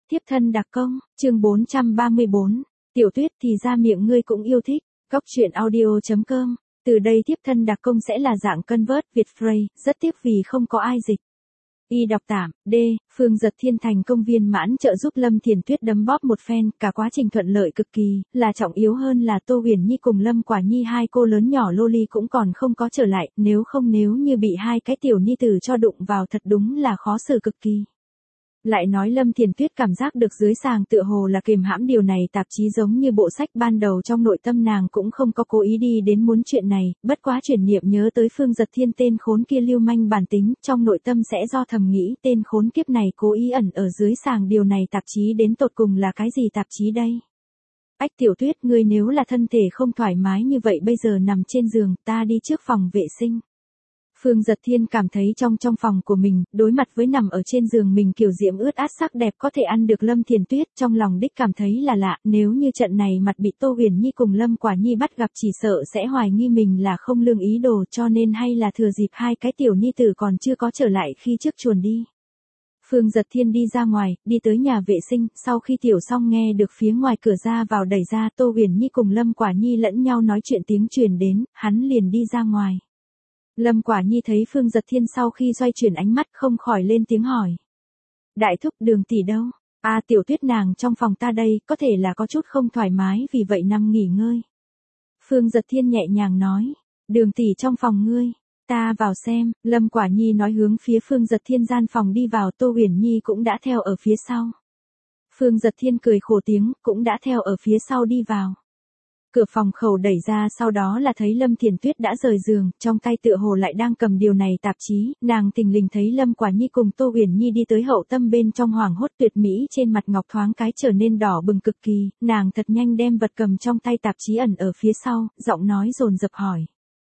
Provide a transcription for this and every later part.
Tiếp thân đặc công, chương 434. Tiểu Tuyết thì ra miệng ngươi cũng yêu thích. Góc truyện audio.com. Từ đây tiếp thân đặc công sẽ là dạng convert Việt phrase, rất tiếc vì không có ai dịch. Y đọc tạm, D. Phương Giật Thiên thành công viên mãn trợ giúp Lâm Thiền Tuyết đấm bóp một phen, cả quá trình thuận lợi cực kỳ, là trọng yếu hơn là Tô Huyền Nhi cùng Lâm Quả Nhi hai cô lớn nhỏ loli cũng còn không có trở lại, nếu như bị hai cái tiểu ni tử cho đụng vào thật đúng là khó xử cực kỳ. Lại nói Lâm Thiền Tuyết cảm giác được dưới sàng tựa hồ là kìm hãm điều này tạp chí giống như bộ sách ban đầu trong nội tâm nàng cũng không có cố ý đi đến muốn chuyện này, bất quá chuyển niệm nhớ tới Phương Giật Thiên tên khốn kia lưu manh bản tính, trong nội tâm sẽ do thầm nghĩ tên khốn kiếp này cố ý ẩn ở dưới sàng điều này tạp chí đến tột cùng là cái gì tạp chí đây. Ách Tiểu Tuyết, ngươi nếu là thân thể không thoải mái như vậy bây giờ nằm trên giường, ta đi trước phòng vệ sinh. Phương Giật Thiên cảm thấy trong phòng của mình, đối mặt với nằm ở trên giường mình kiểu diễm ướt át sắc đẹp có thể ăn được Lâm Thiền Tuyết, trong lòng đích cảm thấy là lạ, nếu như trận này mặt bị Tô Huyền Nhi cùng Lâm Quả Nhi bắt gặp chỉ sợ sẽ hoài nghi mình là không lương ý đồ, cho nên hay là thừa dịp hai cái tiểu ni tử còn chưa có trở lại khi trước chuồn đi. Phương Giật Thiên đi ra ngoài, đi tới nhà vệ sinh, sau khi tiểu xong nghe được phía ngoài cửa ra vào đẩy ra Tô Huyền Nhi cùng Lâm Quả Nhi lẫn nhau nói chuyện tiếng truyền đến, hắn liền đi ra ngoài. Lâm Quả Nhi thấy Phương Giật Thiên sau khi xoay chuyển ánh mắt không khỏi lên tiếng hỏi. Đại thúc, Đường tỷ đâu? Tiểu Tuyết nàng trong phòng ta đây, có thể là có chút không thoải mái vì vậy nằm nghỉ ngơi. Phương Giật Thiên nhẹ nhàng nói. Đường tỷ trong phòng ngươi, ta vào xem. Lâm Quả Nhi nói hướng phía Phương Giật Thiên gian phòng đi vào, Tô Huyền Nhi cũng đã theo ở phía sau. Phương Giật Thiên cười khổ tiếng, cũng đã theo ở phía sau đi vào. Cửa phòng khẩu đẩy ra sau đó là thấy Lâm Thiền Tuyết đã rời giường, trong tay tựa hồ lại đang cầm điều này tạp chí, nàng thình lình thấy Lâm Quả Nhi cùng Tô Huyền Nhi đi tới hậu tâm bên trong hoàng hốt tuyệt mỹ trên mặt ngọc thoáng cái trở nên đỏ bừng cực kỳ, nàng thật nhanh đem vật cầm trong tay tạp chí ẩn ở phía sau, giọng nói dồn dập hỏi.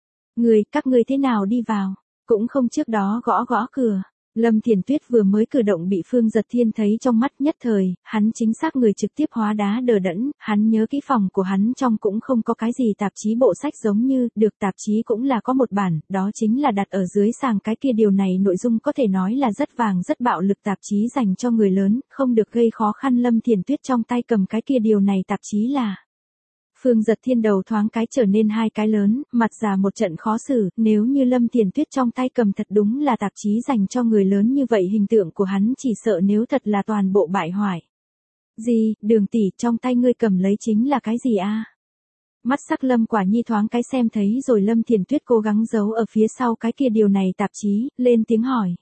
Các ngươi thế nào đi vào, cũng không trước đó gõ cửa. Lâm Thiền Tuyết vừa mới cử động bị Phương Giật Thiên thấy trong mắt nhất thời, hắn chính xác người trực tiếp hóa đá đờ đẫn, hắn nhớ kỹ phòng của hắn trong cũng không có cái gì tạp chí bộ sách giống như, được tạp chí cũng là có một bản, đó chính là đặt ở dưới sàng cái kia điều này nội dung có thể nói là rất vàng rất bạo lực tạp chí dành cho người lớn, không được gây khó khăn. Lâm Thiền Tuyết trong tay cầm cái kia điều này tạp chí là... Phương Giật Thiên đầu thoáng cái trở nên hai cái lớn, mặt già một trận khó xử, nếu như Lâm Thiền Tuyết trong tay cầm thật đúng là tạp chí dành cho người lớn như vậy hình tượng của hắn chỉ sợ nếu thật là toàn bộ bại hoại. Gì, Đường tỷ, trong tay ngươi cầm lấy chính là cái gì a? Mắt sắc Lâm Quả Nhi thoáng cái xem thấy rồi Lâm Thiền Tuyết cố gắng giấu ở phía sau cái kia điều này tạp chí, lên tiếng hỏi.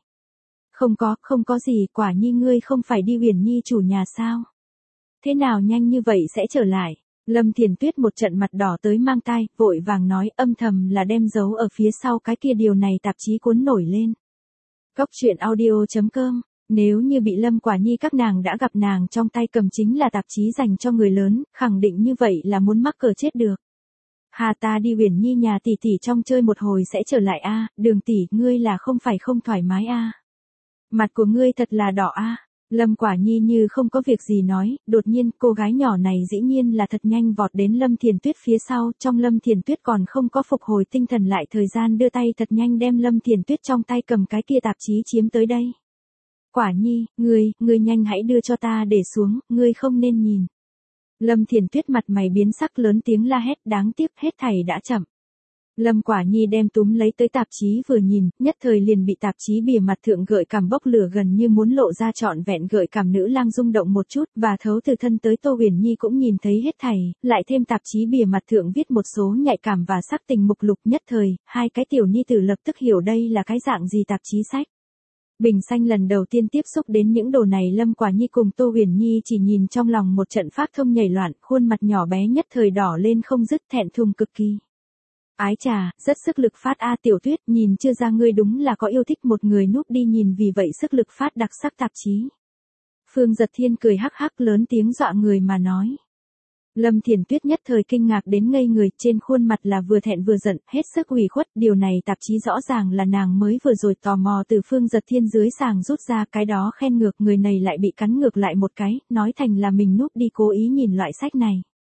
Không có gì, Quả Nhi ngươi không phải đi Huyền Nhi chủ nhà sao? Thế nào nhanh như vậy sẽ trở lại? Lâm Thiền Tuyết một trận mặt đỏ tới mang tai, vội vàng nói, âm thầm là đem giấu ở phía sau cái kia điều này tạp chí cuốn nổi lên. Góc truyện audio.com. Nếu như bị Lâm Quả Nhi các nàng đã gặp nàng trong tay cầm chính là tạp chí dành cho người lớn, khẳng định như vậy là muốn mắc cờ chết được. Hà, ta đi Huyền Nhi nhà tỷ tỷ trong chơi một hồi sẽ trở lại a. Đường tỷ, ngươi là không phải không thoải mái a? Mặt của ngươi thật là đỏ a. Lâm Quả Nhi như không có việc gì nói, đột nhiên cô gái nhỏ này dĩ nhiên là thật nhanh vọt đến Lâm Thiền Tuyết phía sau, trong Lâm Thiền Tuyết còn không có phục hồi tinh thần lại thời gian đưa tay thật nhanh đem Lâm Thiền Tuyết trong tay cầm cái kia tạp chí chiếm tới đây. Quả Nhi, ngươi nhanh hãy đưa cho ta để xuống, ngươi không nên nhìn. Lâm Thiền Tuyết mặt mày biến sắc lớn tiếng la hét, đáng tiếc hết thảy đã chậm. Lâm Quả Nhi đem túm lấy tới tạp chí vừa nhìn, nhất thời liền bị tạp chí bìa mặt thượng gợi cảm bốc lửa gần như muốn lộ ra trọn vẹn gợi cảm nữ lang rung động một chút, và thấu từ thân tới Tô Huyền Nhi cũng nhìn thấy hết thảy, lại thêm tạp chí bìa mặt thượng viết một số nhạy cảm và sắc tình mục lục, nhất thời, hai cái tiểu ni tử lập tức hiểu đây là cái dạng gì tạp chí sách. Bình Xanh lần đầu tiên tiếp xúc đến những đồ này Lâm Quả Nhi cùng Tô Huyền Nhi chỉ nhìn trong lòng một trận phát thông nhảy loạn, khuôn mặt nhỏ bé nhất thời đỏ lên không dứt, thẹn thùng cực kỳ. Ái chà, rất sức lực phát Tiểu Tuyết, nhìn chưa ra ngươi đúng là có yêu thích một người núp đi nhìn vì vậy sức lực phát đặc sắc tạp chí. Phương Giật Thiên cười hắc hắc lớn tiếng dọa người mà nói. Lâm Thiền Tuyết nhất thời kinh ngạc đến ngây người, trên khuôn mặt là vừa thẹn vừa giận, hết sức ủy khuất, điều này tạp chí rõ ràng là nàng mới vừa rồi tò mò từ Phương Giật Thiên dưới sàng rút ra, cái đó khen ngược, người này lại bị cắn ngược lại một cái, nói thành là mình núp đi cố ý nhìn loại sách này.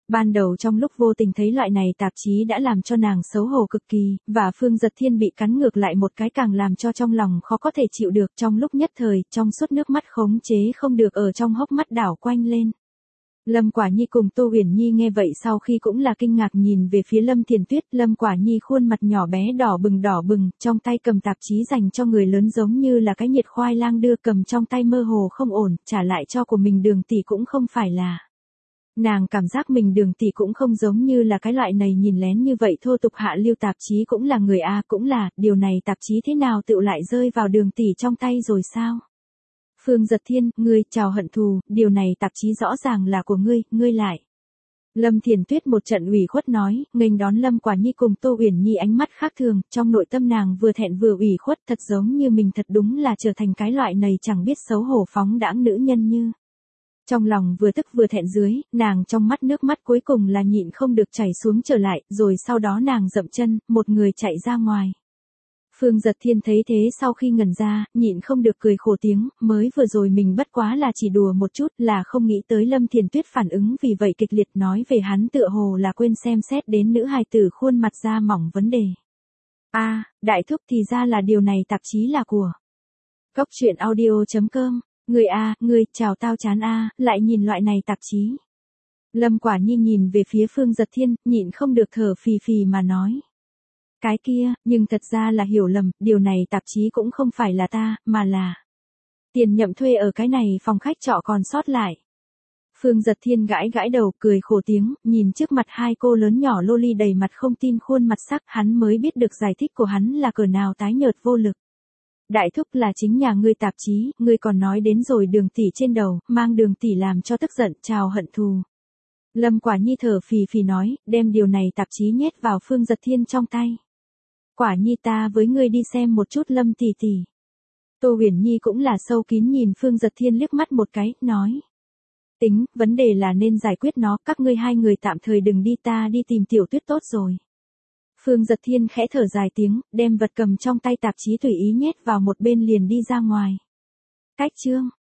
Ban đầu trong lúc vô tình thấy loại này tạp chí đã làm cho nàng xấu hổ cực kỳ, và Phương Giật Thiên bị cắn ngược lại một cái càng làm cho trong lòng khó có thể chịu được. Trong lúc nhất thời, trong suốt nước mắt khống chế không được ở trong hốc mắt đảo quanh lên. Lâm Quả Nhi cùng Tô Uyển Nhi nghe vậy sau khi cũng là kinh ngạc nhìn về phía Lâm Thiền Tuyết. Lâm Quả Nhi khuôn mặt nhỏ bé đỏ bừng, trong tay cầm tạp chí dành cho người lớn giống như là cái nhiệt khoai lang đưa cầm trong tay mơ hồ không ổn, trả lại cho của mình Đường tỷ cũng không phải là. Nàng cảm giác mình Đường tỷ cũng không giống như là cái loại này nhìn lén như vậy thô tục hạ lưu, tạp chí cũng là người a, cũng là, điều này tạp chí thế nào tựu lại rơi vào Đường tỷ trong tay rồi sao? Phương Giật Thiên, ngươi chào hận thù, điều này tạp chí rõ ràng là của ngươi lại. Lâm Thiền Tuyết một trận ủy khuất nói, nghênh đón Lâm Quả Nhi cùng Tô Uyển Nhi ánh mắt khác thường, trong nội tâm nàng vừa thẹn vừa ủy khuất, thật giống như mình thật đúng là trở thành cái loại này chẳng biết xấu hổ phóng đãng nữ nhân như. Trong lòng vừa tức vừa thẹn dưới, nàng trong mắt nước mắt cuối cùng là nhịn không được chảy xuống trở lại, rồi sau đó nàng dậm chân, một người chạy ra ngoài. Phương Giật Thiên thấy thế sau khi ngẩn ra, nhịn không được cười khổ tiếng, mới vừa rồi mình bất quá là chỉ đùa một chút, là không nghĩ tới Lâm Thiền Tuyết phản ứng vì vậy kịch liệt, nói về hắn tựa hồ là quên xem xét đến nữ hài tử khuôn mặt da mỏng vấn đề. A, đại thúc thì ra là điều này tạp chí là của Cốc Truyện Audio.com. Người a, người, chào tao chán a, lại nhìn loại này tạp chí. Lâm Quả Nhi nhìn về phía Phương Giật Thiên, nhịn không được thở phì phì mà nói. Cái kia, nhưng thật ra là hiểu lầm, điều này tạp chí cũng không phải là ta, mà là tiền nhậm thuê ở cái này phòng khách trọ còn sót lại. Phương Giật Thiên gãi gãi đầu, cười khổ tiếng, nhìn trước mặt hai cô lớn nhỏ loli đầy mặt không tin khuôn mặt sắc, hắn mới biết được giải thích của hắn là cỡ nào tái nhợt vô lực. Đại thúc là chính nhà ngươi tạp chí, ngươi còn nói đến rồi Đường tỷ trên đầu, mang Đường tỷ làm cho tức giận, chào hận thù. Lâm Quả Nhi thở phì phì nói, đem điều này tạp chí nhét vào Phương Giật Thiên trong tay. Quả Nhi ta với ngươi đi xem một chút Lâm tỷ tỷ. Tô Uyển Nhi cũng là sâu kín nhìn Phương Giật Thiên liếc mắt một cái, nói. Tính, vấn đề là nên giải quyết nó, các ngươi hai người tạm thời đừng đi, ta đi tìm Tiểu Tuyết tốt rồi. Phương Giật Thiên khẽ thở dài tiếng, đem vật cầm trong tay tạp chí tùy ý nhét vào một bên liền đi ra ngoài. Cách chương.